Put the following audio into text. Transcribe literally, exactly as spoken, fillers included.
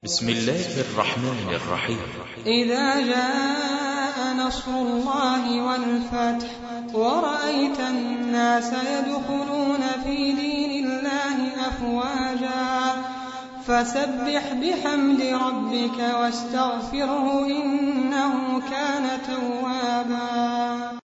بسم الله الرحمن الرحيم. إذا جاء نصر الله والفتح ورأيت الناس يدخلون في دين الله أفواجا فسبح بحمد ربك واستغفره إنه كان توابا.